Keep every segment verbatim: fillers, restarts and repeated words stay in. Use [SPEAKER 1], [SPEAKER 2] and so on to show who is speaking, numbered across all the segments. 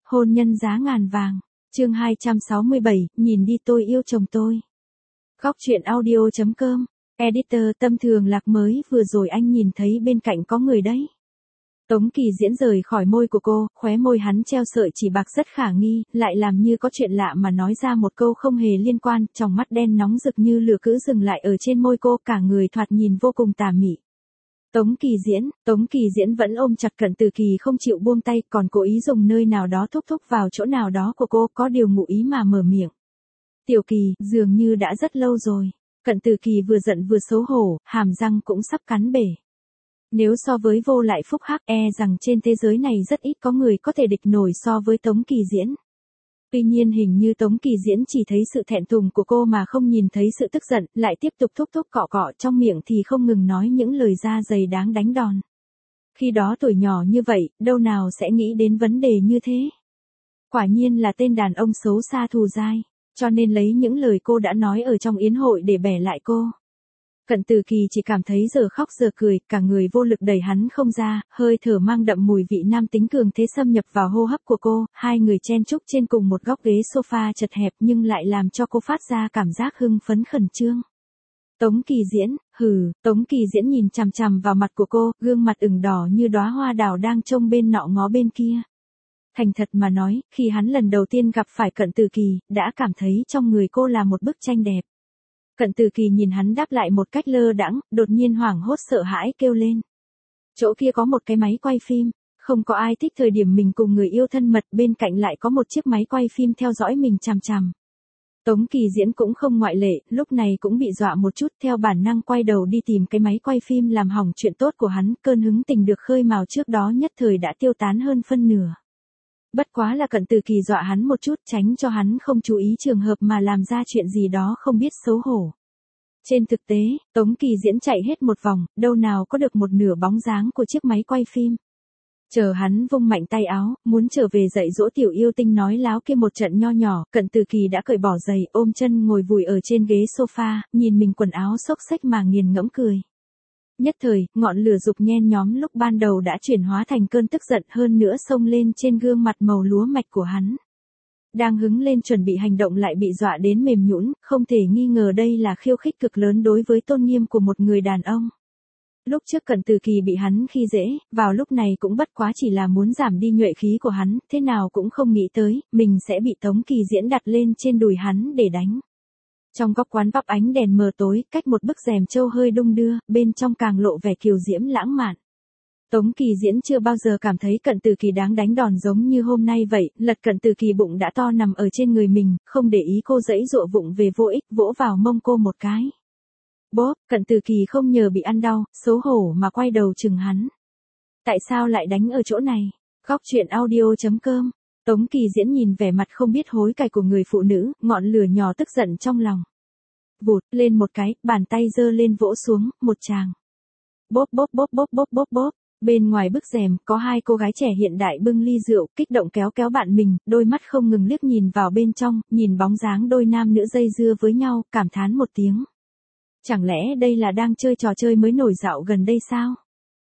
[SPEAKER 1] hôn nhân giá ngàn vàng. Chương hai trăm sáu mươi bảy, nhìn đi tôi yêu chồng tôi. Góc truyện audio chấm com. Editor Tâm Thường Lạc mới vừa rồi anh nhìn thấy bên cạnh có người đấy. Tống Kỳ Diễn rời khỏi môi của cô, khóe môi hắn treo sợi chỉ bạc rất khả nghi, lại làm như có chuyện lạ mà nói ra một câu không hề liên quan, trong mắt đen nóng rực như lửa cứ dừng lại ở trên môi cô, cả người thoạt nhìn vô cùng tà mị. Tống Kỳ Diễn, Tống Kỳ Diễn vẫn ôm chặt Cận Từ Kỳ không chịu buông tay, còn cố ý dùng nơi nào đó thúc thúc vào chỗ nào đó của cô, có điều ngụ ý mà mở miệng. Tiểu Kỳ, dường như đã rất lâu rồi. Cận Từ Kỳ vừa giận vừa xấu hổ, hàm răng cũng sắp cắn bể. Nếu so với Vô Lại Phúc Hắc, e rằng trên thế giới này rất ít có người có thể địch nổi so với Tống Kỳ Diễn. Tuy nhiên hình như Tống Kỳ Diễn chỉ thấy sự thẹn thùng của cô mà không nhìn thấy sự tức giận, lại tiếp tục thúc thúc cọ cọ trong miệng thì không ngừng nói những lời da dày đáng đánh đòn. Khi đó tuổi nhỏ như vậy, đâu nào sẽ nghĩ đến vấn đề như thế. Quả nhiên là tên đàn ông xấu xa thù dai, cho nên lấy những lời cô đã nói ở trong yến hội để bẻ lại cô. Cận Từ Kỳ chỉ cảm thấy giờ khóc giờ cười, cả người vô lực đẩy hắn không ra, hơi thở mang đậm mùi vị nam tính cường thế xâm nhập vào hô hấp của cô, hai người chen chúc trên cùng một góc ghế sofa chật hẹp nhưng lại làm cho cô phát ra cảm giác hưng phấn khẩn trương. Tống Kỳ Diễn, hừ, Tống Kỳ Diễn nhìn chằm chằm vào mặt của cô, gương mặt ửng đỏ như đóa hoa đào đang trông bên nọ ngó bên kia. Thành thật mà nói, khi hắn lần đầu tiên gặp phải Cận Từ Kỳ, đã cảm thấy trong người cô là một bức tranh đẹp. Cận Từ Kỳ nhìn hắn đáp lại một cách lơ đãng, đột nhiên hoảng hốt sợ hãi kêu lên. Chỗ kia có một cái máy quay phim, không có ai thích thời điểm mình cùng người yêu thân mật, bên cạnh lại có một chiếc máy quay phim theo dõi mình chằm chằm. Tống Kỳ Diễn cũng không ngoại lệ, lúc này cũng bị dọa một chút, theo bản năng quay đầu đi tìm cái máy quay phim làm hỏng chuyện tốt của hắn, cơn hứng tình được khơi mào trước đó nhất thời đã tiêu tán hơn phân nửa. Bất quá là Cận Từ Kỳ dọa hắn một chút, tránh cho hắn không chú ý trường hợp mà làm ra chuyện gì đó không biết xấu hổ. Trên thực tế, Tống Kỳ Diễn chạy hết một vòng, đâu nào có được một nửa bóng dáng của chiếc máy quay phim. Chờ hắn vung mạnh tay áo, muốn trở về dạy dỗ tiểu yêu tinh nói láo kia một trận nho nhỏ, Cận Từ Kỳ đã cởi bỏ giày, ôm chân ngồi vùi ở trên ghế sofa, nhìn mình quần áo xốc xếch mà nghiền ngẫm cười. Nhất thời, ngọn lửa dục nhen nhóm lúc ban đầu đã chuyển hóa thành cơn tức giận, hơn nữa xông lên trên gương mặt màu lúa mạch của hắn. Đang hứng lên chuẩn bị hành động lại bị dọa đến mềm nhũn, không thể nghi ngờ đây là khiêu khích cực lớn đối với tôn nghiêm của một người đàn ông. Lúc trước Cận Từ Kỳ bị hắn khi dễ, vào lúc này cũng bất quá chỉ là muốn giảm đi nhuệ khí của hắn, thế nào cũng không nghĩ tới, mình sẽ bị Tống Kỳ Diễn đặt lên trên đùi hắn để đánh. Trong góc quán vóc ánh đèn mờ tối, cách một bức rèm trâu hơi đung đưa, bên trong càng lộ vẻ kiều diễm lãng mạn. Tống Kỳ Diễn chưa bao giờ cảm thấy Cận Từ Kỳ đáng đánh đòn giống như hôm nay vậy, lật Cận Từ Kỳ bụng đã to nằm ở trên người mình, không để ý cô giãy giụa vụng về vô ích, vỗ vào mông cô một cái. Bốp, Cận Từ Kỳ không nhờ bị ăn đau, xấu hổ mà quay đầu chừng hắn. Tại sao lại đánh ở chỗ này? Góc truyện audio chấm com. Tống Kỳ Diễn nhìn vẻ mặt không biết hối cải của người phụ nữ, ngọn lửa nhỏ tức giận trong lòng. Vụt, lên một cái, bàn tay giơ lên vỗ xuống, một tràng. Bốp bốp bốp bốp bốp bốp bốp. Bên ngoài bức rèm, có hai cô gái trẻ hiện đại bưng ly rượu, kích động kéo kéo bạn mình, đôi mắt không ngừng liếc nhìn vào bên trong, nhìn bóng dáng đôi nam nữ dây dưa với nhau, cảm thán một tiếng. Chẳng lẽ đây là đang chơi trò chơi mới nổi dạo gần đây sao?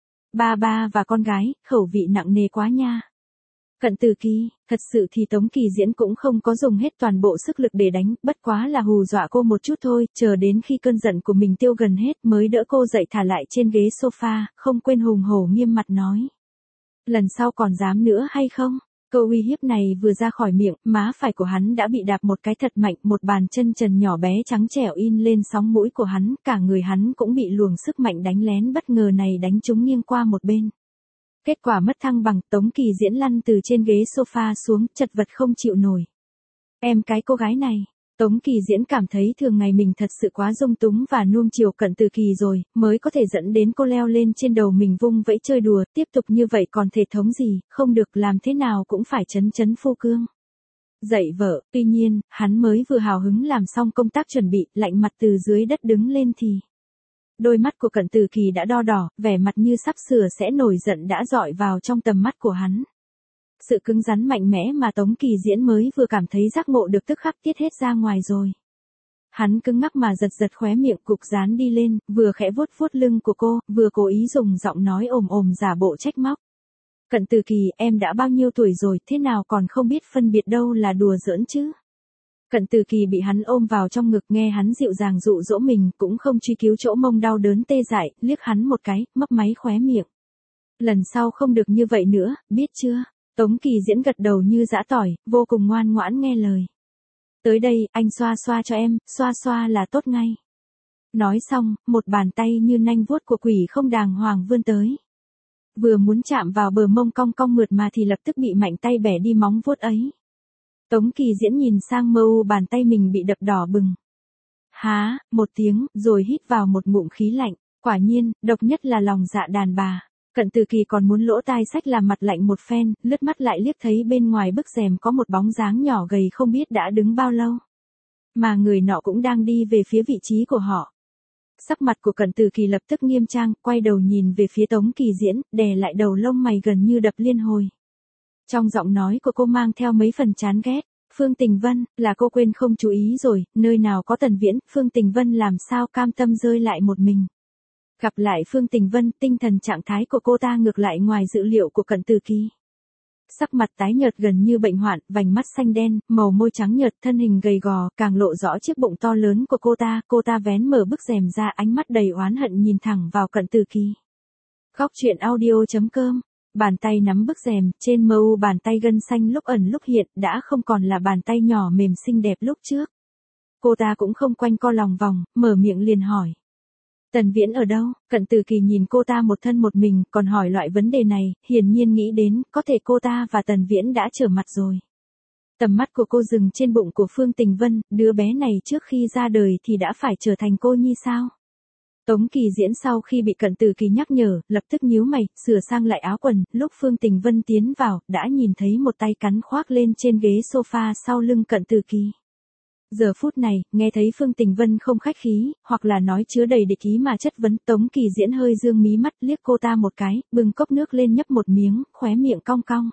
[SPEAKER 1] Ba ba và con gái, khẩu vị nặng nề quá nha. Cận Từ Kỳ, thật sự thì Tống Kỳ Diễn cũng không có dùng hết toàn bộ sức lực để đánh, bất quá là hù dọa cô một chút thôi, chờ đến khi cơn giận của mình tiêu gần hết mới đỡ cô dậy thả lại trên ghế sofa, không quên hùng hổ nghiêm mặt nói. Lần sau còn dám nữa hay không? Câu uy hiếp này vừa ra khỏi miệng, má phải của hắn đã bị đạp một cái thật mạnh, một bàn chân trần nhỏ bé trắng trẻo in lên sóng mũi của hắn, cả người hắn cũng bị luồng sức mạnh đánh lén bất ngờ này đánh trúng nghiêng qua một bên. Kết quả mất thăng bằng, Tống Kỳ Diễn lăn từ trên ghế sofa xuống, chật vật không chịu nổi. Em cái cô gái này, Tống Kỳ Diễn cảm thấy thường ngày mình thật sự quá dung túng và nuông chiều Cận Từ Kỳ rồi, mới có thể dẫn đến cô leo lên trên đầu mình vung vẫy chơi đùa, tiếp tục như vậy còn thể thống gì, không được, làm thế nào cũng phải chấn chấn phu cương. Dạy vợ, tuy nhiên, hắn mới vừa hào hứng làm xong công tác chuẩn bị, lạnh mặt từ dưới đất đứng lên thì. Đôi mắt của Cận Từ Kỳ đã đo đỏ, vẻ mặt như sắp sửa sẽ nổi giận đã dọi vào trong tầm mắt của hắn. Sự cứng rắn mạnh mẽ mà Tống Kỳ Diễn mới vừa cảm thấy giác ngộ được tức khắc tiết hết ra ngoài rồi. Hắn cứng ngắc mà giật giật khóe miệng, cục dán đi lên, vừa khẽ vuốt vuốt lưng của cô, vừa cố ý dùng giọng nói ồm ồm giả bộ trách móc. Cận Từ Kỳ, em đã bao nhiêu tuổi rồi, thế nào còn không biết phân biệt đâu là đùa giỡn chứ? Cận Từ Kỳ bị hắn ôm vào trong ngực, nghe hắn dịu dàng dụ dỗ mình, cũng không truy cứu chỗ mông đau đớn tê dại, liếc hắn một cái, mấp máy khóe miệng. Lần sau không được như vậy nữa, biết chưa? Tống Kỳ Diễn gật đầu như giã tỏi, vô cùng ngoan ngoãn nghe lời. Tới đây, anh xoa xoa cho em, xoa xoa là tốt ngay. Nói xong, một bàn tay như nanh vuốt của quỷ không đàng hoàng vươn tới. Vừa muốn chạm vào bờ mông cong cong mượt mà thì lập tức bị mạnh tay bẻ đi móng vuốt ấy. Tống Kỳ Diễn nhìn sang mơ u bàn tay mình bị đập đỏ bừng. Há, một tiếng, rồi hít vào một ngụm khí lạnh, quả nhiên, độc nhất là lòng dạ đàn bà. Cận Từ Kỳ còn muốn lỗ tai sách làm mặt lạnh một phen, lướt mắt lại liếc thấy bên ngoài bức rèm có một bóng dáng nhỏ gầy không biết đã đứng bao lâu. Mà người nọ cũng đang đi về phía vị trí của họ. Sắc mặt của Cận Từ Kỳ lập tức nghiêm trang, quay đầu nhìn về phía Tống Kỳ Diễn, đè lại đầu lông mày gần như đập liên hồi. Trong giọng nói của cô mang theo mấy phần chán ghét. Phương Tình Vân, là cô quên không chú ý rồi, nơi nào có Tần Viễn, Phương Tình Vân làm sao cam tâm rơi lại một mình. Gặp lại Phương Tình Vân, tinh thần trạng thái của cô ta ngược lại ngoài dự liệu của Cận Từ Kỳ. Sắc mặt tái nhợt gần như bệnh hoạn, vành mắt xanh đen, màu môi trắng nhợt, thân hình gầy gò, càng lộ rõ chiếc bụng to lớn của cô ta. Cô ta vén mở bức rèm ra, ánh mắt đầy oán hận nhìn thẳng vào Cận Từ Kỳ. Góc truyện audio chấm com. Bàn tay nắm bức rèm, trên mờ u bàn tay gân xanh lúc ẩn lúc hiện, đã không còn là bàn tay nhỏ mềm xinh đẹp lúc trước. Cô ta cũng không quanh co lòng vòng, mở miệng liền hỏi. Tần Viễn ở đâu? Cận Từ Kỳ nhìn cô ta một thân một mình, còn hỏi loại vấn đề này, hiển nhiên nghĩ đến, có thể cô ta và Tần Viễn đã trở mặt rồi. Tầm mắt của cô dừng trên bụng của Phương Tình Vân, đứa bé này trước khi ra đời thì đã phải trở thành cô nhi sao? Tống Kỳ Diễn sau khi bị Cận Từ Kỳ nhắc nhở, lập tức nhíu mày, sửa sang lại áo quần, lúc Phương Tình Vân tiến vào, đã nhìn thấy một tay cắn khoác lên trên ghế sofa sau lưng Cận Từ Kỳ. Giờ phút này, nghe thấy Phương Tình Vân không khách khí, hoặc là nói chứa đầy địch ý mà chất vấn, Tống Kỳ Diễn hơi dương mí mắt liếc cô ta một cái, bưng cốc nước lên nhấp một miếng, khóe miệng cong cong.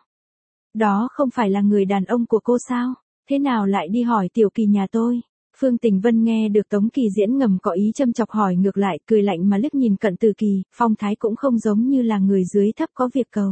[SPEAKER 1] Đó không phải là người đàn ông của cô sao? Thế nào lại đi hỏi Tiểu Kỳ nhà tôi? Phương Tình Vân nghe được Tống Kỳ Diễn ngầm có ý châm chọc hỏi ngược lại, cười lạnh mà liếc nhìn Cận Từ Kỳ, phong thái cũng không giống như là người dưới thấp có việc cầu.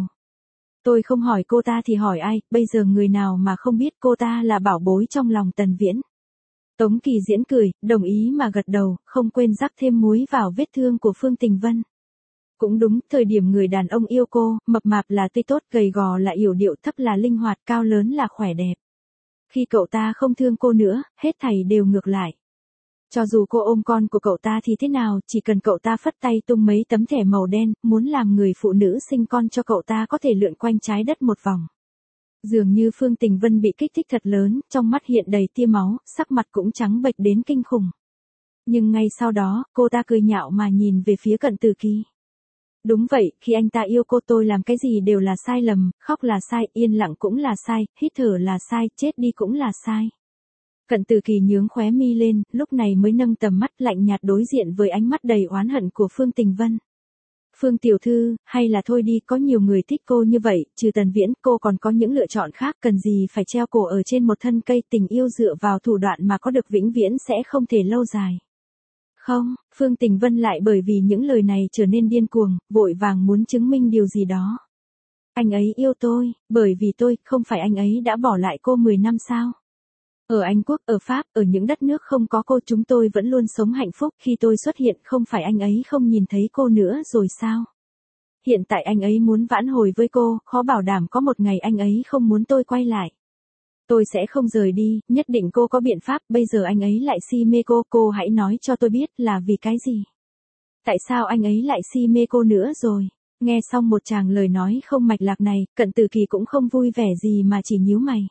[SPEAKER 1] Tôi không hỏi cô ta thì hỏi ai, bây giờ người nào mà không biết cô ta là bảo bối trong lòng Tần Viễn. Tống Kỳ Diễn cười, đồng ý mà gật đầu, không quên rắc thêm muối vào vết thương của Phương Tình Vân. Cũng đúng, thời điểm người đàn ông yêu cô, mập mạp là tuy tốt, gầy gò là yểu điệu, thấp là linh hoạt, cao lớn là khỏe đẹp. Khi cậu ta không thương cô nữa, hết thảy đều ngược lại. Cho dù cô ôm con của cậu ta thì thế nào, chỉ cần cậu ta phất tay tung mấy tấm thẻ màu đen, muốn làm người phụ nữ sinh con cho cậu ta có thể lượn quanh trái đất một vòng. Dường như Phương Tình Vân bị kích thích thật lớn, trong mắt hiện đầy tia máu, sắc mặt cũng trắng bệch đến kinh khủng. Nhưng ngay sau đó, cô ta cười nhạo mà nhìn về phía Cận Từ Kỳ. Đúng vậy, khi anh ta yêu cô tôi làm cái gì đều là sai lầm, khóc là sai, yên lặng cũng là sai, hít thở là sai, chết đi cũng là sai. Cận Từ Kỳ nhướng khóe mi lên, lúc này mới nâng tầm mắt lạnh nhạt đối diện với ánh mắt đầy oán hận của Phương Tình Vân. Phương tiểu thư, hay là thôi đi, có nhiều người thích cô như vậy, trừ Tần Viễn, cô còn có những lựa chọn khác, cần gì phải treo cổ ở trên một thân cây, tình yêu dựa vào thủ đoạn mà có được vĩnh viễn sẽ không thể lâu dài. Không, Phương Tình Vân lại bởi vì những lời này trở nên điên cuồng, vội vàng muốn chứng minh điều gì đó. Anh ấy yêu tôi, bởi vì tôi, không phải anh ấy đã bỏ lại cô mười năm sao? Ở Anh Quốc, ở Pháp, ở những đất nước không có cô chúng tôi vẫn luôn sống hạnh phúc, khi tôi xuất hiện không phải anh ấy không nhìn thấy cô nữa rồi sao? Hiện tại anh ấy muốn vãn hồi với cô, khó bảo đảm có một ngày anh ấy không muốn tôi quay lại. Tôi sẽ không rời đi, nhất định cô có biện pháp, bây giờ anh ấy lại si mê cô, cô hãy nói cho tôi biết là vì cái gì? Tại sao anh ấy lại si mê cô nữa rồi? Nghe xong một tràng lời nói không mạch lạc này, Cận Từ Kỳ cũng không vui vẻ gì mà chỉ nhíu mày.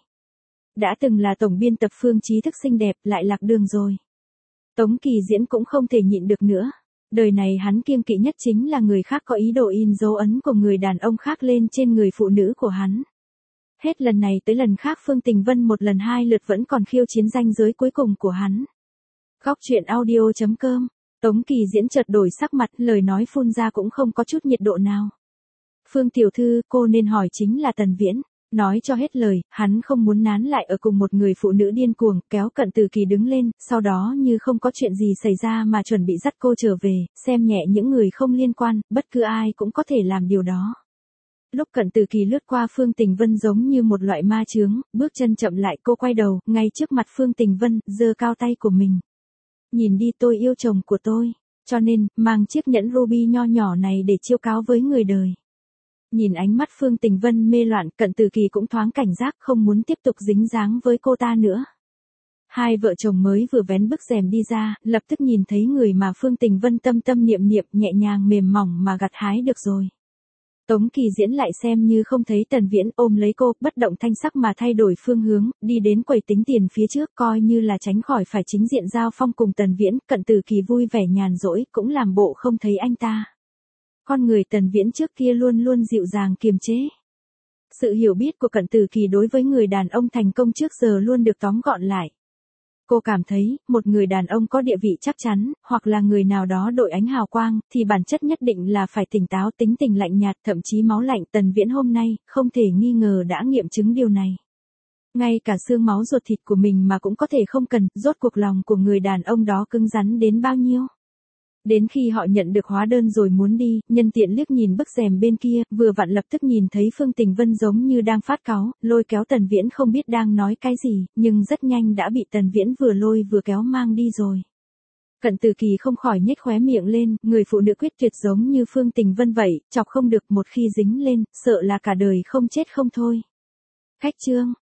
[SPEAKER 1] Đã từng là tổng biên tập Phương trí thức xinh đẹp, lại lạc đường rồi. Tống Kỳ Diễn cũng không thể nhịn được nữa. Đời này hắn kiêng kỵ nhất chính là người khác có ý đồ in dấu ấn của người đàn ông khác lên trên người phụ nữ của hắn. Hết lần này tới lần khác Phương Tình Vân một lần hai lượt vẫn còn khiêu chiến ranh giới cuối cùng của hắn. Góc truyện audio chấm com. Tống Kỳ Diễn chợt đổi sắc mặt, lời nói phun ra cũng không có chút nhiệt độ nào. Phương tiểu thư, cô nên hỏi chính là Tần Viễn. Nói cho hết lời, hắn không muốn nán lại ở cùng một người phụ nữ điên cuồng, kéo Cận Từ Kỳ đứng lên, sau đó như không có chuyện gì xảy ra mà chuẩn bị dắt cô trở về, xem nhẹ những người không liên quan, bất cứ ai cũng có thể làm điều đó. Lúc Cận Tử Kỳ lướt qua Phương Tình Vân giống như một loại ma chướng, bước chân chậm lại, cô quay đầu, ngay trước mặt Phương Tình Vân, giơ cao tay của mình. Nhìn đi, tôi yêu chồng của tôi, cho nên, mang chiếc nhẫn ruby nho nhỏ này để chiêu cáo với người đời. Nhìn ánh mắt Phương Tình Vân mê loạn, Cận Tử Kỳ cũng thoáng cảnh giác, không muốn tiếp tục dính dáng với cô ta nữa. Hai vợ chồng mới vừa vén bức rèm đi ra, lập tức nhìn thấy người mà Phương Tình Vân tâm tâm niệm niệm, nhẹ nhàng mềm mỏng mà gặt hái được rồi. Tống Kỳ Diễn lại xem như không thấy Tần Viễn, ôm lấy cô, bất động thanh sắc mà thay đổi phương hướng, đi đến quầy tính tiền phía trước, coi như là tránh khỏi phải chính diện giao phong cùng Tần Viễn. Cận Tử Kỳ vui vẻ nhàn rỗi, cũng làm bộ không thấy anh ta. Con người Tần Viễn trước kia luôn luôn dịu dàng kiềm chế. Sự hiểu biết của Cận Tử Kỳ đối với người đàn ông thành công trước giờ luôn được tóm gọn lại. Cô cảm thấy, một người đàn ông có địa vị chắc chắn, hoặc là người nào đó đội ánh hào quang, thì bản chất nhất định là phải tỉnh táo, tính tình lạnh nhạt, thậm chí máu lạnh. Tần Viễn hôm nay, không thể nghi ngờ đã nghiệm chứng điều này. Ngay cả xương máu ruột thịt của mình mà cũng có thể không cần, rốt cuộc lòng của người đàn ông đó cứng rắn đến bao nhiêu. Đến khi họ nhận được hóa đơn rồi muốn đi, nhân tiện liếc nhìn bức rèm bên kia, vừa vặn lập tức nhìn thấy Phương Tình Vân giống như đang phát cáu, lôi kéo Tần Viễn không biết đang nói cái gì, nhưng rất nhanh đã bị Tần Viễn vừa lôi vừa kéo mang đi rồi. Cận Tử Kỳ không khỏi nhếch khóe miệng lên, người phụ nữ quyết tuyệt giống như Phương Tình Vân vậy, chọc không được, một khi dính lên, sợ là cả đời không chết không thôi. Khách trương